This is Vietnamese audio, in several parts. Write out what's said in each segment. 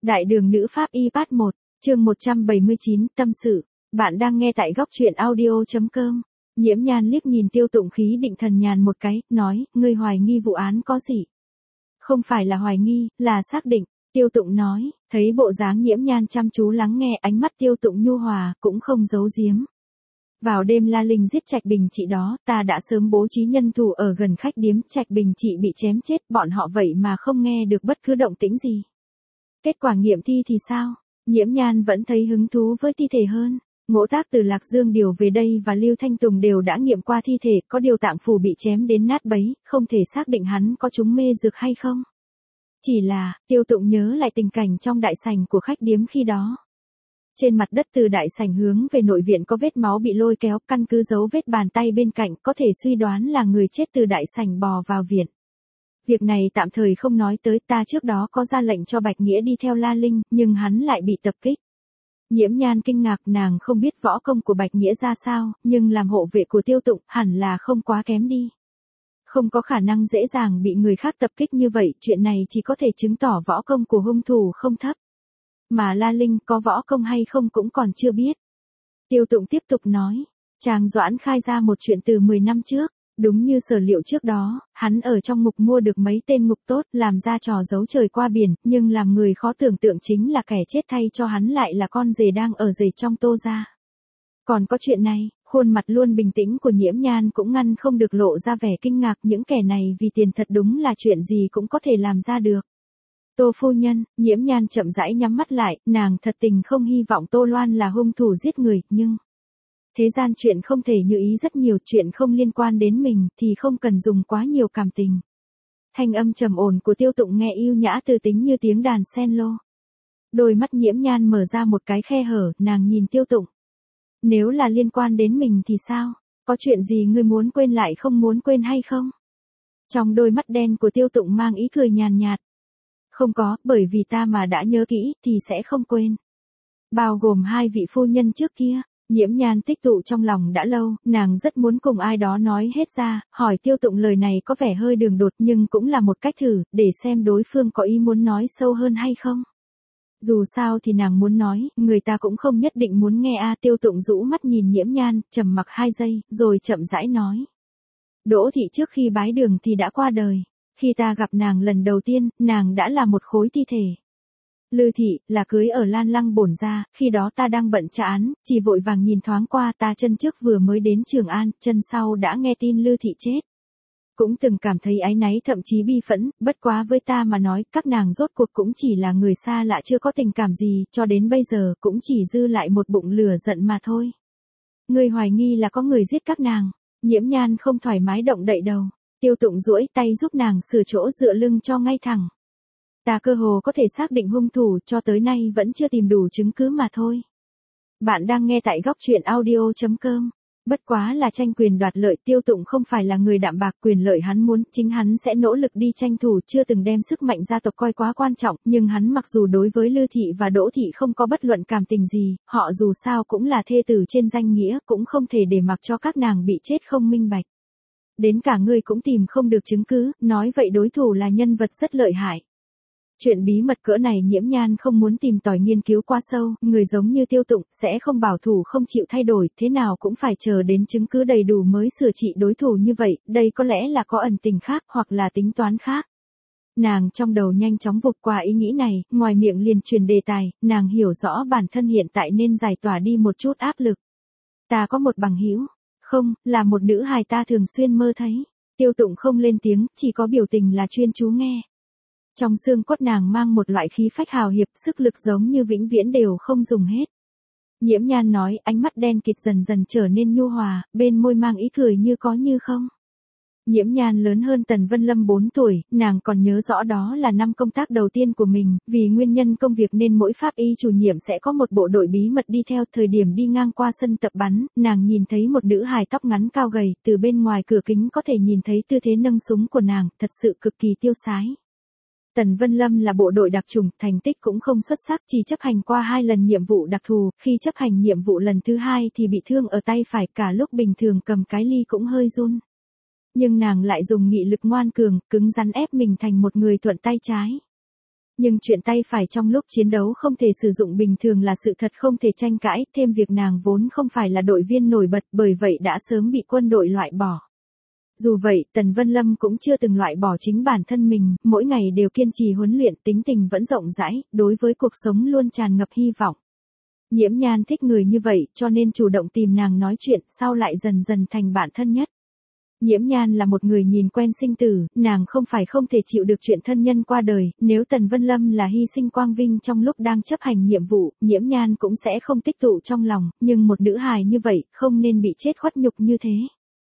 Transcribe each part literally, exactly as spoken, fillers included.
Đại đường nữ pháp y part một, chương một trăm bảy mươi chín, tâm sự. Bạn đang nghe tại góc truyện audio.com. Nhiễm Nhan liếc nhìn Tiêu Tụng khí định thần nhàn một cái, nói, ngươi hoài nghi vụ án có gì? Không phải là hoài nghi, là xác định. Tiêu Tụng nói, thấy bộ dáng Nhiễm Nhan chăm chú lắng nghe, ánh mắt Tiêu Tụng nhu hòa, cũng không giấu giếm. Vào đêm La Linh giết Trạch Bình Trị đó, ta đã sớm bố trí nhân thủ ở gần khách điếm, Trạch Bình Trị bị chém chết, bọn họ vậy mà không nghe được bất cứ động tĩnh gì. Kết quả nghiệm thi thì sao? Nhiễm Nhan vẫn thấy hứng thú với thi thể hơn. Ngỗ Tác từ Lạc Dương điều về đây và Lưu Thanh Tùng đều đã nghiệm qua thi thể, có điều tạng phủ bị chém đến nát bấy, không thể xác định hắn có trúng mê dược hay không. Chỉ là, Tiêu Tụng nhớ lại tình cảnh trong đại sảnh của khách điếm khi đó. Trên mặt đất từ đại sảnh hướng về nội viện có vết máu bị lôi kéo, căn cứ dấu vết bàn tay bên cạnh có thể suy đoán là người chết từ đại sảnh bò vào viện. Việc này tạm thời không nói tới, ta trước đó có ra lệnh cho Bạch Nghĩa đi theo La Linh, nhưng hắn lại bị tập kích. Nhiễm Nhan kinh ngạc, nàng không biết võ công của Bạch Nghĩa ra sao, nhưng làm hộ vệ của Tiêu Tụng hẳn là không quá kém đi. Không có khả năng dễ dàng bị người khác tập kích như vậy, chuyện này chỉ có thể chứng tỏ võ công của hung thủ không thấp. Mà La Linh có võ công hay không cũng còn chưa biết. Tiêu Tụng tiếp tục nói, chàng Doãn khai ra một chuyện từ mười năm trước. Đúng như sở liệu trước đó, hắn ở trong ngục mua được mấy tên ngục tốt, làm ra trò giấu trời qua biển, nhưng làm người khó tưởng tượng chính là kẻ chết thay cho hắn lại là con rể đang ở rể trong Tô gia. Còn có chuyện này, khuôn mặt luôn bình tĩnh của Nhiễm Nhan cũng ngăn không được lộ ra vẻ kinh ngạc, những kẻ này vì tiền thật đúng là chuyện gì cũng có thể làm ra được. Tô phu nhân, Nhiễm Nhan chậm rãi nhắm mắt lại, nàng thật tình không hy vọng Tô Loan là hung thủ giết người, nhưng... Thế gian chuyện không thể như ý rất nhiều, chuyện không liên quan đến mình thì không cần dùng quá nhiều cảm tình. Thanh âm trầm ổn của Tiêu Tụng nghe yêu nhã từ tính như tiếng đàn sen lô. Đôi mắt Nhiễm Nhan mở ra một cái khe hở, nàng nhìn Tiêu Tụng. Nếu là liên quan đến mình thì sao? Có chuyện gì ngươi muốn quên lại không muốn quên hay không? Trong đôi mắt đen của Tiêu Tụng mang ý cười nhàn nhạt. Không có, bởi vì ta mà đã nhớ kỹ thì sẽ không quên. Bao gồm hai vị phu nhân trước kia. Nhiễm Nhan tích tụ trong lòng đã lâu, nàng rất muốn cùng ai đó nói hết ra, hỏi Tiêu Tụng lời này có vẻ hơi đường đột nhưng cũng là một cách thử, để xem đối phương có ý muốn nói sâu hơn hay không. Dù sao thì nàng muốn nói, người ta cũng không nhất định muốn nghe a. Tiêu Tụng rũ mắt nhìn Nhiễm Nhan, trầm mặc hai giây, rồi chậm rãi nói. Đỗ thị trước khi bái đường thì đã qua đời. Khi ta gặp nàng lần đầu tiên, nàng đã là một khối thi thể. Lư thị, là cưới ở Lan Lăng bổn gia, khi đó ta đang bận tra án, chỉ vội vàng nhìn thoáng qua, ta chân trước vừa mới đến Trường An, chân sau đã nghe tin Lư thị chết. Cũng từng cảm thấy áy náy thậm chí bi phẫn, bất quá với ta mà nói, các nàng rốt cuộc cũng chỉ là người xa lạ chưa có tình cảm gì, cho đến bây giờ cũng chỉ dư lại một bụng lửa giận mà thôi. Người hoài nghi là có người giết các nàng. Nhiễm Nhan không thoải mái động đậy đầu. Tiêu Tụng duỗi tay giúp nàng sửa chỗ dựa lưng cho ngay thẳng. Ta cơ hồ có thể xác định hung thủ, cho tới nay vẫn chưa tìm đủ chứng cứ mà thôi. Bạn đang nghe tại góc truyện audio.com. Bất quá là tranh quyền đoạt lợi, Tiêu Tụng không phải là người đạm bạc, quyền lợi hắn muốn, chính hắn sẽ nỗ lực đi tranh thủ, chưa từng đem sức mạnh gia tộc coi quá quan trọng, nhưng hắn mặc dù đối với Lư thị và Đỗ thị không có bất luận cảm tình gì, họ dù sao cũng là thê tử trên danh nghĩa, cũng không thể để mặc cho các nàng bị chết không minh bạch. Đến cả ngươi cũng tìm không được chứng cứ, nói vậy đối thủ là nhân vật rất lợi hại. Chuyện bí mật cỡ này Nhiễm Nhan không muốn tìm tòi nghiên cứu quá sâu, người giống như Tiêu Tụng sẽ không bảo thủ không chịu thay đổi, thế nào cũng phải chờ đến chứng cứ đầy đủ mới sửa trị đối thủ như vậy, đây có lẽ là có ẩn tình khác hoặc là tính toán khác. Nàng trong đầu nhanh chóng vụt qua ý nghĩ này, ngoài miệng liền truyền đề tài, nàng hiểu rõ bản thân hiện tại nên giải tỏa đi một chút áp lực. Ta có một bằng hữu, không, là một nữ hài ta thường xuyên mơ thấy. Tiêu Tụng không lên tiếng, chỉ có biểu tình là chuyên chú nghe. Trong xương cốt nàng mang một loại khí phách hào hiệp, sức lực giống như vĩnh viễn đều không dùng hết. Nhiễm Nhan nói, ánh mắt đen kịt dần dần trở nên nhu hòa, bên môi mang ý cười như có như không. Nhiễm Nhan lớn hơn Tần Vân Lâm bốn tuổi, nàng còn nhớ rõ đó là năm công tác đầu tiên của mình, vì nguyên nhân công việc nên mỗi pháp y chủ nhiệm sẽ có một bộ đội bí mật đi theo. Thời điểm đi ngang qua sân tập bắn, nàng nhìn thấy một nữ hài tóc ngắn cao gầy, từ bên ngoài cửa kính có thể nhìn thấy tư thế nâng súng của nàng, thật sự cực kỳ tiêu sái. Tần Vân Lâm là bộ đội đặc chủng, thành tích cũng không xuất sắc, chỉ chấp hành qua hai lần nhiệm vụ đặc thù, khi chấp hành nhiệm vụ lần thứ hai thì bị thương ở tay phải, cả lúc bình thường cầm cái ly cũng hơi run. Nhưng nàng lại dùng nghị lực ngoan cường, cứng rắn ép mình thành một người thuận tay trái. Nhưng chuyện tay phải trong lúc chiến đấu không thể sử dụng bình thường là sự thật không thể tranh cãi, thêm việc nàng vốn không phải là đội viên nổi bật bởi vậy đã sớm bị quân đội loại bỏ. Dù vậy, Tần Vân Lâm cũng chưa từng loại bỏ chính bản thân mình, mỗi ngày đều kiên trì huấn luyện, tính tình vẫn rộng rãi, đối với cuộc sống luôn tràn ngập hy vọng. Nhiễm Nhan thích người như vậy, cho nên chủ động tìm nàng nói chuyện, sau lại dần dần thành bạn thân nhất. Nhiễm Nhan là một người nhìn quen sinh tử, nàng không phải không thể chịu được chuyện thân nhân qua đời, nếu Tần Vân Lâm là hy sinh quang vinh trong lúc đang chấp hành nhiệm vụ, Nhiễm Nhan cũng sẽ không tích tụ trong lòng, nhưng một nữ hài như vậy, không nên bị chết khuất nhục như thế.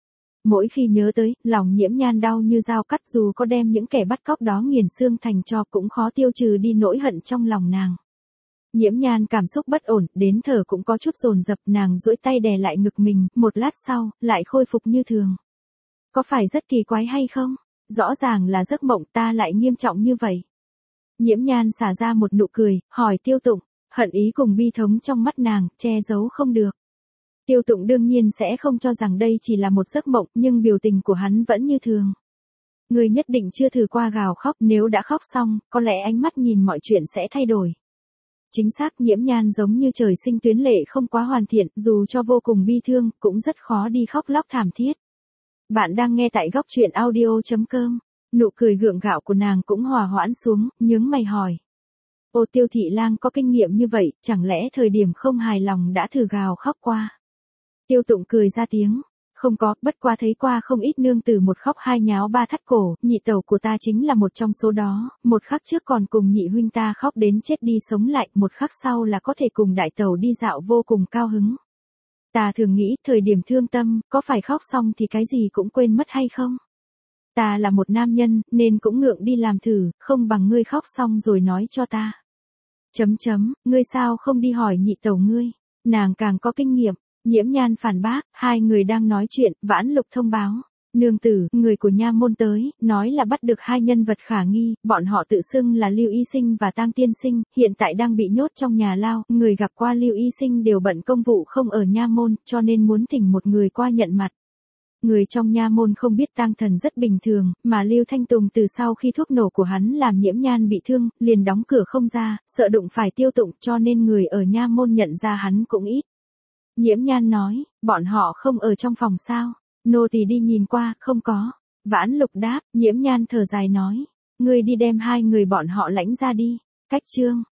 Mỗi khi nhớ tới, lòng Nhiễm Nhan đau như dao cắt, dù có đem những kẻ bắt cóc đó nghiền xương thành tro cũng khó tiêu trừ đi nỗi hận trong lòng nàng. Nhiễm Nhan cảm xúc bất ổn, đến thở cũng có chút dồn dập, nàng duỗi tay đè lại ngực mình, một lát sau, lại khôi phục như thường. Có phải rất kỳ quái hay không? Rõ ràng là giấc mộng ta lại nghiêm trọng như vậy. Nhiễm Nhan xả ra một nụ cười, hỏi Tiêu Tụng, hận ý cùng bi thống trong mắt nàng, che giấu không được. Tiêu Tụng đương nhiên sẽ không cho rằng đây chỉ là một giấc mộng, nhưng biểu tình của hắn vẫn như thường. Người nhất định chưa thử qua gào khóc, nếu đã khóc xong, có lẽ ánh mắt nhìn mọi chuyện sẽ thay đổi. Chính xác, Nhiễm Nhan giống như trời sinh tuyến lệ không quá hoàn thiện, dù cho vô cùng bi thương, cũng rất khó đi khóc lóc thảm thiết. Bạn đang nghe tại góc truyện audio chấm com. Nụ cười gượng gạo của nàng cũng hòa hoãn xuống, nhướng mày hỏi. Ô Tiêu thị lang có kinh nghiệm như vậy, chẳng lẽ thời điểm không hài lòng đã thử gào khóc qua? Tiêu Tụng cười ra tiếng. Không có, bất qua thấy qua không ít nương tử một khóc hai nháo ba thắt cổ, nhị tẩu của ta chính là một trong số đó, một khắc trước còn cùng nhị huynh ta khóc đến chết đi sống lại, một khắc sau là có thể cùng đại tẩu đi dạo vô cùng cao hứng. Ta thường nghĩ, thời điểm thương tâm, có phải khóc xong thì cái gì cũng quên mất hay không? Ta là một nam nhân, nên cũng ngượng đi làm thử, không bằng ngươi khóc xong rồi nói cho ta. Chấm chấm, ngươi sao không đi hỏi nhị tẩu ngươi, nàng càng có kinh nghiệm. Nhiễm Nhan phản bác, hai người đang nói chuyện, Vãn Lục thông báo. Nương tử, người của nha môn tới, nói là bắt được hai nhân vật khả nghi, bọn họ tự xưng là Lưu Y Sinh và Tang Tiên Sinh, hiện tại đang bị nhốt trong nhà lao, người gặp qua Lưu Y Sinh đều bận công vụ không ở nha môn, cho nên muốn thỉnh một người qua nhận mặt. Người trong nha môn không biết Tang Thần rất bình thường, mà Lưu Thanh Tùng từ sau khi thuốc nổ của hắn làm Nhiễm Nhan bị thương, liền đóng cửa không ra, sợ đụng phải Tiêu Tụng, cho nên người ở nha môn nhận ra hắn cũng ít. Nhiễm Nhan nói, bọn họ không ở trong phòng sao? Nô tỳ đi nhìn qua, không có. Vãn Lục đáp, Nhiễm Nhan thở dài nói, ngươi đi đem hai người bọn họ lãnh ra đi. Cách chương